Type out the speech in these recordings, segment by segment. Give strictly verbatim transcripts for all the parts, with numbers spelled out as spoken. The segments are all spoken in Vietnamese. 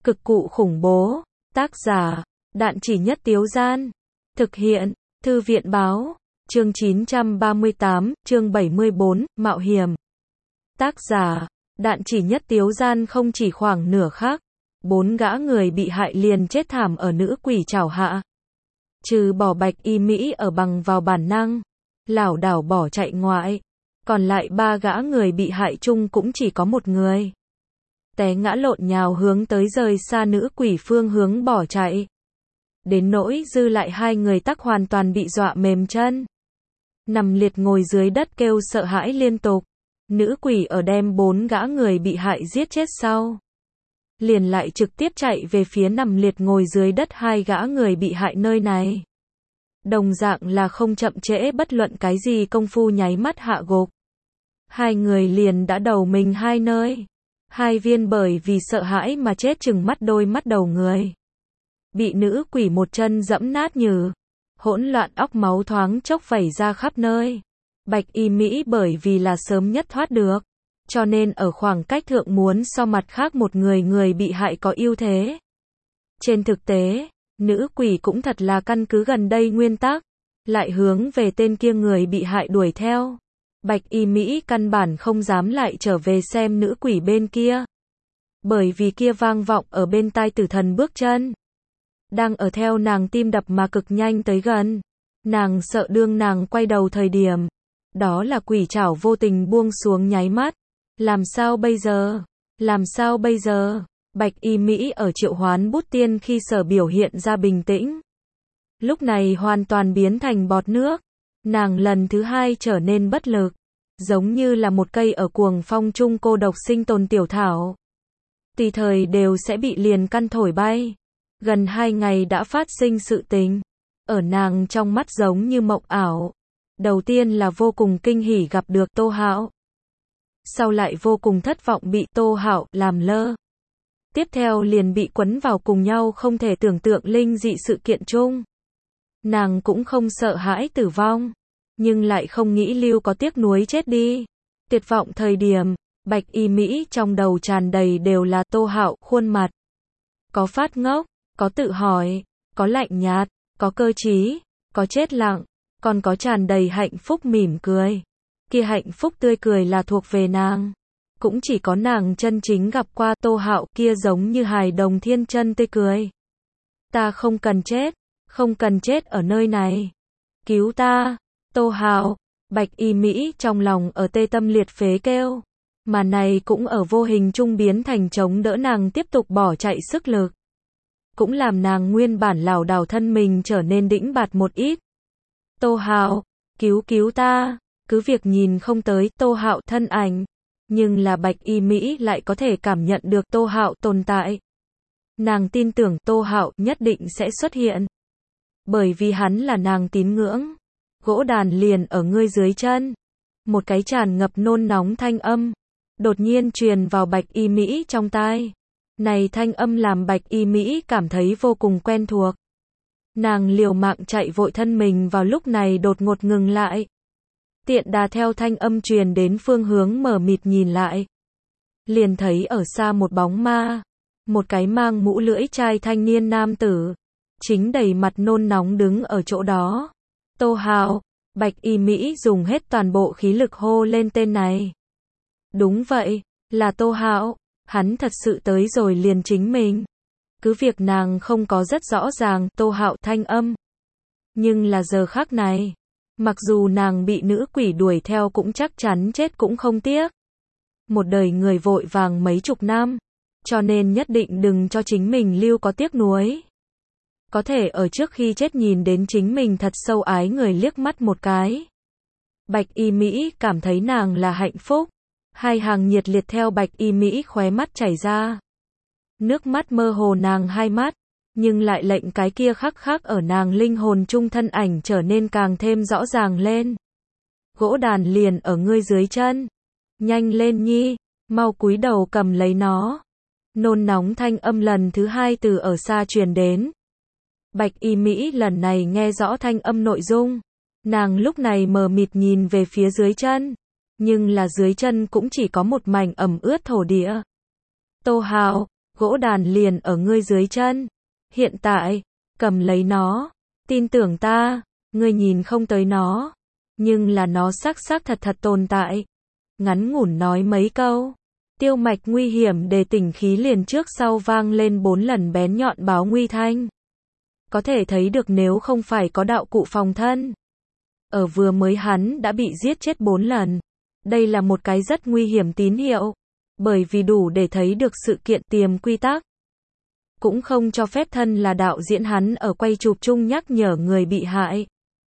Cực cụ khủng bố. Tác giả, Đạn Chỉ Nhất Tiếu Gian. Thực hiện, Thư viện Báo. Chương chín trăm ba mươi tám, chương bảy mươi bốn, Mạo Hiểm. Tác giả, Đạn Chỉ Nhất Tiếu Gian. Không chỉ khoảng nửa khắc, bốn gã người bị hại liền chết thảm ở nữ quỷ chảo hạ. Trừ bỏ Bạch Y Mỹ ở bằng vào bản năng, lảo đảo bỏ chạy ngoại, còn lại ba gã người bị hại chung cũng chỉ có một người té ngã lộn nhào hướng tới rời xa nữ quỷ phương hướng bỏ chạy. Đến nỗi dư lại hai người tắc hoàn toàn bị dọa mềm chân, nằm liệt ngồi dưới đất kêu sợ hãi liên tục. Nữ quỷ ở đem bốn gã người bị hại giết chết sau, liền lại trực tiếp chạy về phía nằm liệt ngồi dưới đất hai gã người bị hại nơi này. Đồng dạng là không chậm trễ bất luận cái gì công phu, nháy mắt hạ gục. Hai người liền đã đầu mình hai nơi. Hai viên bởi vì sợ hãi mà chết chừng mắt đôi mắt đầu người. Bị nữ quỷ một chân dẫm nát nhừ. Hỗn loạn óc máu thoáng chốc vẩy ra khắp nơi. Bạch Y Mỹ bởi vì là sớm nhất thoát được, cho nên ở khoảng cách thượng muốn so mặt khác một người người bị hại có ưu thế. Trên thực tế, nữ quỷ cũng thật là căn cứ gần đây nguyên tắc, lại hướng về tên kia người bị hại đuổi theo. Bạch Y Mỹ căn bản không dám lại trở về xem nữ quỷ bên kia, bởi vì kia vang vọng ở bên tai tử thần bước chân, đang ở theo nàng tim đập mà cực nhanh tới gần. Nàng sợ đương nàng quay đầu thời điểm, đó là quỷ chảo vô tình buông xuống nháy mắt. Làm sao bây giờ? Làm sao bây giờ? Bạch Y Mỹ ở triệu hoán bút tiên khi sở biểu hiện ra bình tĩnh, lúc này hoàn toàn biến thành bọt nước. Nàng lần thứ hai trở nên bất lực, giống như là một cây ở cuồng phong trung cô độc sinh tồn tiểu thảo, tùy thời đều sẽ bị liền căn thổi bay. Gần hai ngày đã phát sinh sự tình, ở nàng trong mắt giống như mộng ảo. Đầu tiên là vô cùng kinh hỉ gặp được Tô Hạo, sau lại vô cùng thất vọng bị Tô Hạo làm lơ. Tiếp theo liền bị quấn vào cùng nhau không thể tưởng tượng linh dị sự kiện chung. Nàng cũng không sợ hãi tử vong, nhưng lại không nghĩ lưu có tiếc nuối chết đi. Tuyệt vọng thời điểm, Bạch Y Mỹ trong đầu tràn đầy đều là Tô Hạo khuôn mặt. Có phát ngốc, có tự hỏi, có lạnh nhạt, có cơ trí, có chết lặng, còn có tràn đầy hạnh phúc mỉm cười. Kia hạnh phúc tươi cười là thuộc về nàng. Cũng chỉ có nàng chân chính gặp qua Tô Hạo kia giống như hài đồng thiên chân tươi cười. Ta không cần chết, không cần chết ở nơi này. Cứu ta, Tô Hạo. Bạch Y Mỹ trong lòng ở tê tâm liệt phế kêu, mà này cũng ở vô hình trung biến thành chống đỡ nàng tiếp tục bỏ chạy sức lực, cũng làm nàng nguyên bản lảo đảo thân mình trở nên đĩnh bạt một ít. Tô Hạo, cứu cứu ta. Cứ việc nhìn không tới Tô Hạo thân ảnh, nhưng là Bạch Y Mỹ lại có thể cảm nhận được Tô Hạo tồn tại. Nàng tin tưởng Tô Hạo nhất định sẽ xuất hiện, bởi vì hắn là nàng tín ngưỡng. Gỗ đàn liền ở ngươi dưới chân. Một cái tràn ngập nôn nóng thanh âm đột nhiên truyền vào Bạch Y Mỹ trong tai. Này thanh âm làm Bạch Y Mỹ cảm thấy vô cùng quen thuộc. Nàng liều mạng chạy vội thân mình vào lúc này đột ngột ngừng lại. Tiện đà theo thanh âm truyền đến phương hướng mở mịt nhìn lại, liền thấy ở xa một bóng ma, một cái mang mũ lưỡi chai thanh niên nam tử, chính đầy mặt nôn nóng đứng ở chỗ đó. Tô Hạo. Bạch Y Mỹ dùng hết toàn bộ khí lực hô lên tên này. Đúng vậy, là Tô Hạo, hắn thật sự tới rồi liền chính mình. Cứ việc nàng không có rất rõ ràng Tô Hạo thanh âm, nhưng là giờ khắc này, mặc dù nàng bị nữ quỷ đuổi theo cũng chắc chắn chết cũng không tiếc. Một đời người vội vàng mấy chục năm, cho nên nhất định đừng cho chính mình lưu có tiếc nuối. Có thể ở trước khi chết nhìn đến chính mình thật sâu ái người liếc mắt một cái. Bạch Y Mỹ cảm thấy nàng là hạnh phúc. Hai hàng nhiệt liệt theo Bạch Y Mỹ khóe mắt chảy ra. Nước mắt mơ hồ nàng hai mắt, nhưng lại lệnh cái kia khắc khắc ở nàng linh hồn trung thân ảnh trở nên càng thêm rõ ràng lên. Gỗ đàn liền ở ngươi dưới chân. Nhanh lên nhi, mau cúi đầu cầm lấy nó. Nôn nóng thanh âm lần thứ hai từ ở xa truyền đến. Bạch Y Mỹ lần này nghe rõ thanh âm nội dung. Nàng lúc này mờ mịt nhìn về phía dưới chân, nhưng là dưới chân cũng chỉ có một mảnh ẩm ướt thổ địa. Tô Hạo, gỗ đàn liền ở ngươi dưới chân. Hiện tại, cầm lấy nó, tin tưởng ta, ngươi nhìn không tới nó, nhưng là nó xác xác thật thật tồn tại. Ngắn ngủn nói mấy câu, Tiêu Mạch nguy hiểm đề tỉnh khí liền trước sau vang lên bốn lần bén nhọn báo nguy thanh. Có thể thấy được nếu không phải có đạo cụ phòng thân, ở vừa mới hắn đã bị giết chết bốn lần. Đây là một cái rất nguy hiểm tín hiệu, bởi vì đủ để thấy được sự kiện tiềm quy tắc. Cũng không cho phép thân là đạo diễn hắn ở quay chụp chung nhắc nhở người bị hại.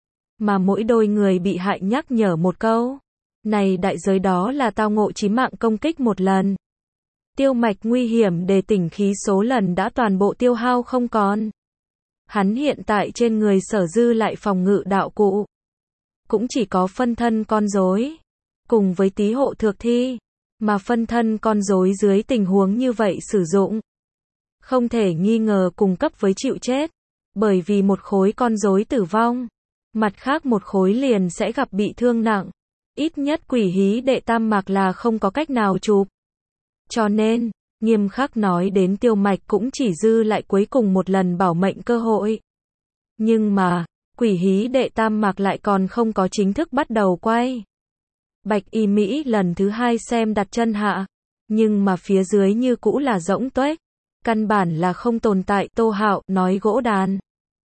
Mà mỗi đôi người bị hại nhắc nhở một câu. Này đại giới đó là tao ngộ chí mạng công kích một lần. Tiêu Mạch nguy hiểm đề tỉnh khí số lần đã toàn bộ tiêu hao không còn. Hắn hiện tại trên người sở dư lại phòng ngự đạo cụ. Cũng chỉ có phân thân con rối. Cùng với tí hộ thược thi. Mà phân thân con rối dưới tình huống như vậy sử dụng. Không thể nghi ngờ cùng cấp với chịu chết. Bởi vì một khối con rối tử vong. Mặt khác một khối liền sẽ gặp bị thương nặng. Ít nhất quỷ hí đệ tam mạc là không có cách nào chụp. Cho nên, nghiêm khắc nói đến Tiêu Mạch cũng chỉ dư lại cuối cùng một lần bảo mệnh cơ hội. Nhưng mà, quỷ hí đệ tam mạc lại còn không có chính thức bắt đầu quay. Bạch Y Mỹ lần thứ hai xem đặt chân hạ. Nhưng mà phía dưới như cũ là rỗng tuếch. Căn bản là không tồn tại. Tô Hạo nói gỗ đàn.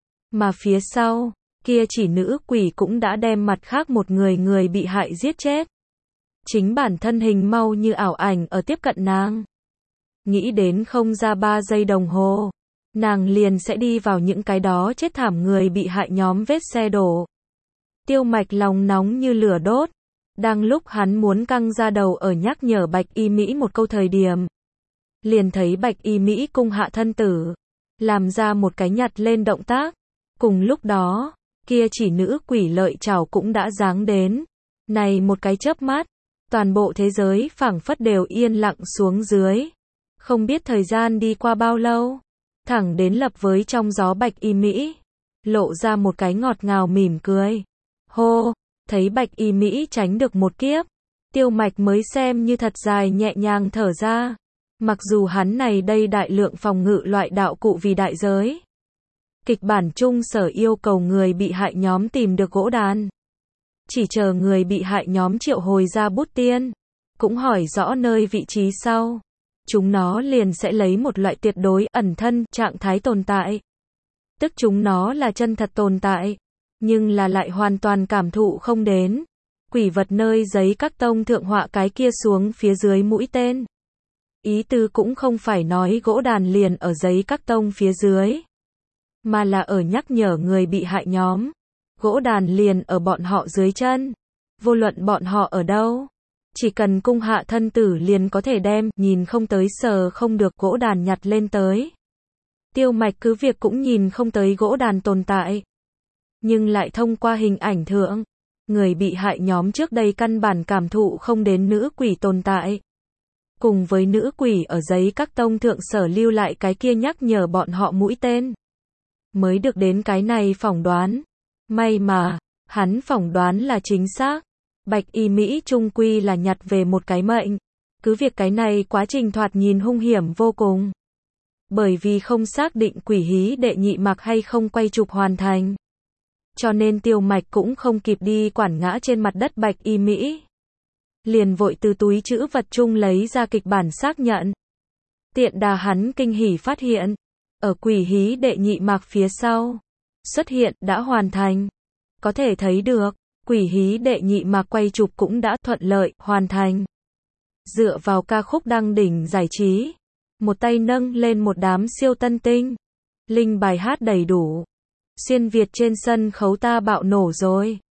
Mà phía sau, kia chỉ nữ quỷ cũng đã đem mặt khác một người người bị hại giết chết. Chính bản thân hình mau như ảo ảnh ở tiếp cận nàng. Nghĩ đến không ra ba giây đồng hồ, nàng liền sẽ đi vào những cái đó chết thảm người bị hại nhóm vết xe đổ. Tiêu Mạch lòng nóng như lửa đốt. Đang lúc hắn muốn căng ra đầu ở nhắc nhở Bạch Y Mỹ một câu thời điểm. Liền thấy Bạch Y Mỹ cung hạ thân tử. Làm ra một cái nhặt lên động tác. Cùng lúc đó, kia chỉ nữ quỷ lợi chảo cũng đã giáng đến. Này một cái chớp mắt, toàn bộ thế giới phảng phất đều yên lặng xuống dưới. Không biết thời gian đi qua bao lâu, thẳng đến lập với trong gió Bạch Y Mỹ, lộ ra một cái ngọt ngào mỉm cười. Hô, thấy Bạch Y Mỹ tránh được một kiếp, Tiêu Mạch mới xem như thật dài nhẹ nhàng thở ra. Mặc dù hắn này đây đại lượng phòng ngự loại đạo cụ vì đại giới. Kịch bản chung sở yêu cầu người bị hại nhóm tìm được gỗ đàn. Chỉ chờ người bị hại nhóm triệu hồi ra bút tiên. Cũng hỏi rõ nơi vị trí sau. Chúng nó liền sẽ lấy một loại tuyệt đối ẩn thân trạng thái tồn tại. Tức chúng nó là chân thật tồn tại. Nhưng là lại hoàn toàn cảm thụ không đến. Quỷ vật nơi giấy các tông thượng họa cái kia xuống phía dưới mũi tên. Ý tư cũng không phải nói gỗ đàn liền ở giấy các tông phía dưới. Mà là ở nhắc nhở người bị hại nhóm. Gỗ đàn liền ở bọn họ dưới chân. Vô luận bọn họ ở đâu. Chỉ cần cung hạ thân tử liền có thể đem, nhìn không tới sờ không được gỗ đàn nhặt lên tới. Tiêu Mạch cứ việc cũng nhìn không tới gỗ đàn tồn tại. Nhưng lại thông qua hình ảnh thượng. Người bị hại nhóm trước đây căn bản cảm thụ không đến nữ quỷ tồn tại. Cùng với nữ quỷ ở giấy các tông thượng sở lưu lại cái kia nhắc nhở bọn họ mũi tên. Mới được đến cái này phỏng đoán. May mà, hắn phỏng đoán là chính xác. Bạch Y Mỹ trung quy là nhặt về một cái mệnh. Cứ việc cái này quá trình thoạt nhìn hung hiểm vô cùng. Bởi vì không xác định quỷ hí đệ nhị mạc hay không quay chụp hoàn thành. Cho nên Tiêu Mạch cũng không kịp đi quản ngã trên mặt đất Bạch Y Mỹ. Liền vội từ túi trữ vật chung lấy ra kịch bản xác nhận. Tiện đà hắn kinh hỉ phát hiện. Ở quỷ hí đệ nhị mạc phía sau. Xuất hiện đã hoàn thành. Có thể thấy được. Quỷ hí đệ nhị mạc quay chụp cũng đã thuận lợi, hoàn thành. Dựa vào ca khúc đăng đỉnh giải trí. Một tay nâng lên một đám siêu tân tinh. Linh bài hát đầy đủ. Xuyên Việt trên sân khấu ta bạo nổ rồi.